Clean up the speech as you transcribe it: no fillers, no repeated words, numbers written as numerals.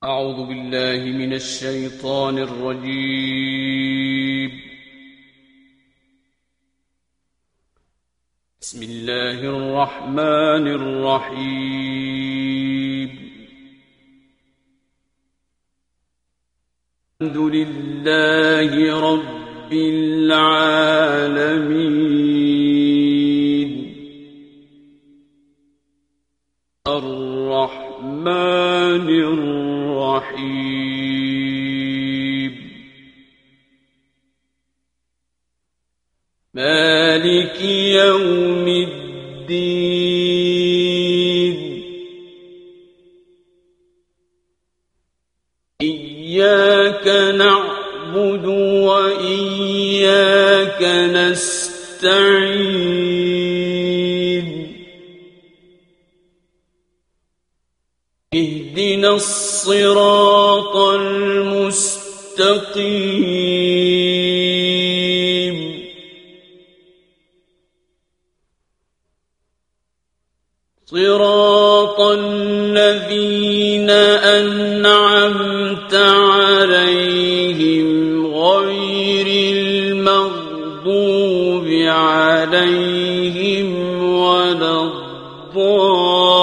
أعوذ بالله من الشيطان الرجيم. بسم الله الرحمن الرحيم. الحمد لله رب العالمين الرحمن الرحيم مالك يوم الدين إياك نعبد وإياك نستعين اهدنا الصراط المستقيم صراط الذين أنعمت عليهم غير المغضوب عليهم ولا الضالين